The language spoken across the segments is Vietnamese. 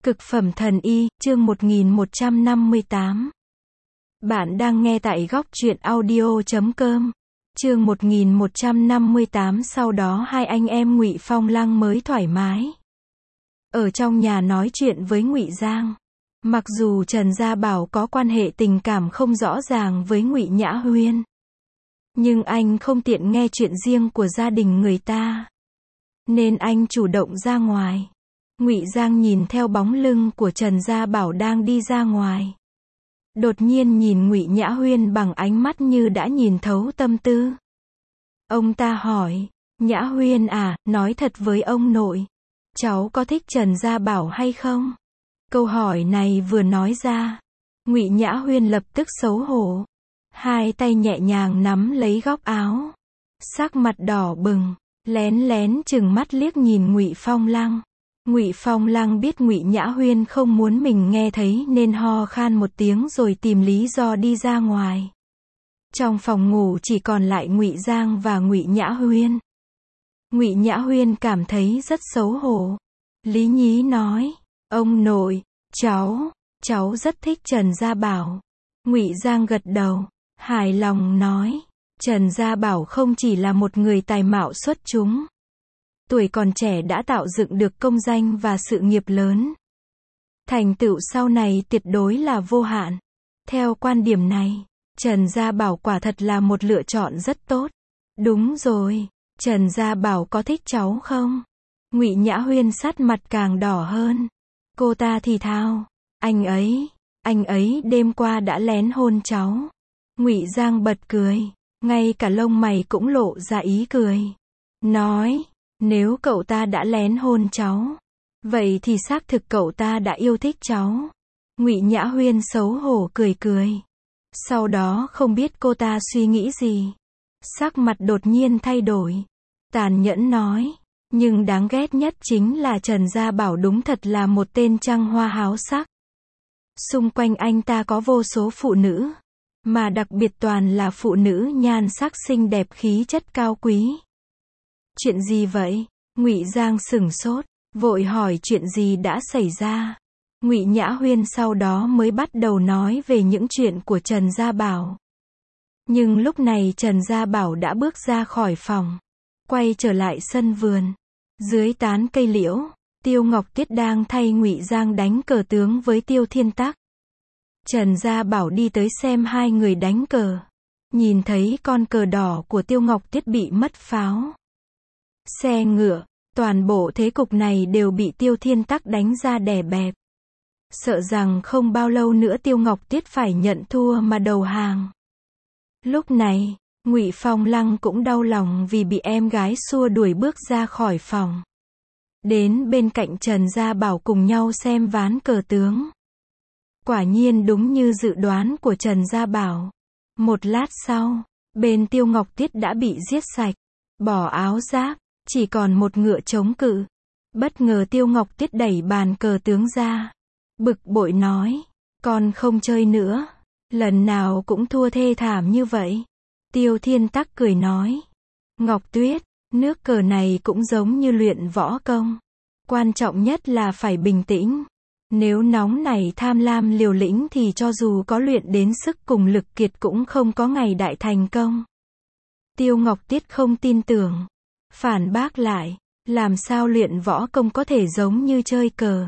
Cực phẩm thần y, chương 1158. Bạn đang nghe tại góc truyện audio.com. Chương 1158. Sau đó hai anh em Ngụy Phong Lăng mới thoải mái ở trong nhà nói chuyện với Ngụy Giang. Mặc dù Trần Gia Bảo có quan hệ tình cảm không rõ ràng với Ngụy Nhã Huyên, nhưng anh không tiện nghe chuyện riêng của gia đình người ta, nên anh chủ động ra ngoài. Ngụy Giang nhìn theo bóng lưng của Trần Gia Bảo đang đi ra ngoài, đột nhiên nhìn Ngụy Nhã Huyên bằng ánh mắt như đã nhìn thấu tâm tư. Ông ta hỏi, Nhã Huyên à, nói thật với ông nội, cháu có thích Trần Gia Bảo hay không? Câu hỏi này vừa nói ra, Ngụy Nhã Huyên lập tức xấu hổ, hai tay nhẹ nhàng nắm lấy góc áo, sắc mặt đỏ bừng, lén lén chừng mắt liếc nhìn Ngụy Phong Lăng. Ngụy Phong Lăng biết Ngụy Nhã Huyên không muốn mình nghe thấy nên ho khan một tiếng rồi tìm lý do đi ra ngoài. Trong phòng ngủ chỉ còn lại Ngụy Giang và Ngụy Nhã Huyên. Ngụy Nhã Huyên cảm thấy rất xấu hổ. Lý nhí nói, ông nội, cháu rất thích Trần Gia Bảo. Ngụy Giang gật đầu, hài lòng nói, Trần Gia Bảo không chỉ là một người tài mạo xuất chúng, tuổi còn trẻ đã tạo dựng được công danh và sự nghiệp lớn. Thành tựu sau này tuyệt đối là vô hạn. Theo quan điểm này, Trần Gia Bảo quả thật là một lựa chọn rất tốt. Đúng rồi, Trần Gia Bảo có thích cháu không? Ngụy Nhã Huyên sát mặt càng đỏ hơn. Cô ta thì thào, anh ấy đêm qua đã lén hôn cháu. Ngụy Giang bật cười, ngay cả lông mày cũng lộ ra ý cười. Nói, nếu cậu ta đã lén hôn cháu, vậy thì xác thực cậu ta đã yêu thích cháu. Ngụy Nhã Huyên xấu hổ cười cười. Sau đó không biết cô ta suy nghĩ gì, sắc mặt đột nhiên thay đổi, tàn nhẫn nói, nhưng đáng ghét nhất chính là Trần Gia Bảo đúng thật là một tên trăng hoa háo sắc. Xung quanh anh ta có vô số phụ nữ, mà đặc biệt toàn là phụ nữ nhan sắc xinh đẹp khí chất cao quý. Chuyện gì vậy? Ngụy Giang sửng sốt, vội hỏi chuyện gì đã xảy ra. Ngụy Nhã Huyên sau đó mới bắt đầu nói về những chuyện của Trần Gia Bảo. Nhưng lúc này Trần Gia Bảo đã bước ra khỏi phòng, quay trở lại sân vườn. Dưới tán cây liễu, Tiêu Ngọc Tuyết đang thay Ngụy Giang đánh cờ tướng với Tiêu Thiên Tắc. Trần Gia Bảo đi tới xem hai người đánh cờ, nhìn thấy con cờ đỏ của Tiêu Ngọc Tuyết bị mất pháo, xe ngựa, toàn bộ thế cục này đều bị Tiêu Thiên Tắc đánh ra đè bẹp. Sợ rằng không bao lâu nữa Tiêu Ngọc Tuyết phải nhận thua mà đầu hàng. Lúc này, Ngụy Phong Lăng cũng đau lòng vì bị em gái xua đuổi bước ra khỏi phòng, đến bên cạnh Trần Gia Bảo cùng nhau xem ván cờ tướng. Quả nhiên đúng như dự đoán của Trần Gia Bảo. Một lát sau, bên Tiêu Ngọc Tuyết đã bị giết sạch, bỏ áo giáp, chỉ còn một ngựa chống cự. Bất ngờ Tiêu Ngọc Tuyết đẩy bàn cờ tướng ra, bực bội nói, con không chơi nữa, lần nào cũng thua thê thảm như vậy. Tiêu Thiên Tắc cười nói, Ngọc Tuyết, nước cờ này cũng giống như luyện võ công, quan trọng nhất là phải bình tĩnh. Nếu nóng nảy tham lam liều lĩnh thì cho dù có luyện đến sức cùng lực kiệt cũng không có ngày đại thành công. Tiêu Ngọc Tuyết không tin tưởng, phản bác lại, làm sao luyện võ công có thể giống như chơi cờ?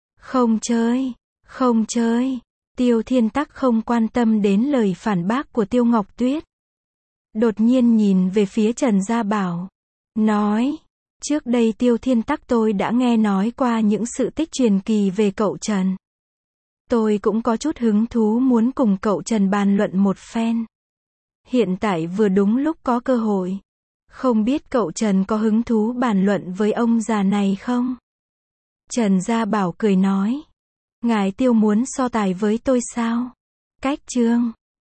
Không chơi. Tiêu Thiên Tắc không quan tâm đến lời phản bác của Tiêu Ngọc Tuyết. Đột nhiên nhìn về phía Trần Gia Bảo, nói, trước đây Tiêu Thiên Tắc tôi đã nghe nói qua những sự tích truyền kỳ về cậu Trần. Tôi cũng có chút hứng thú muốn cùng cậu Trần bàn luận một phen. Hiện tại vừa đúng lúc có cơ hội. Không biết cậu Trần có hứng thú bàn luận với ông già này không? Trần Gia Bảo cười nói, ngài Tiêu muốn so tài với tôi sao? Cách chương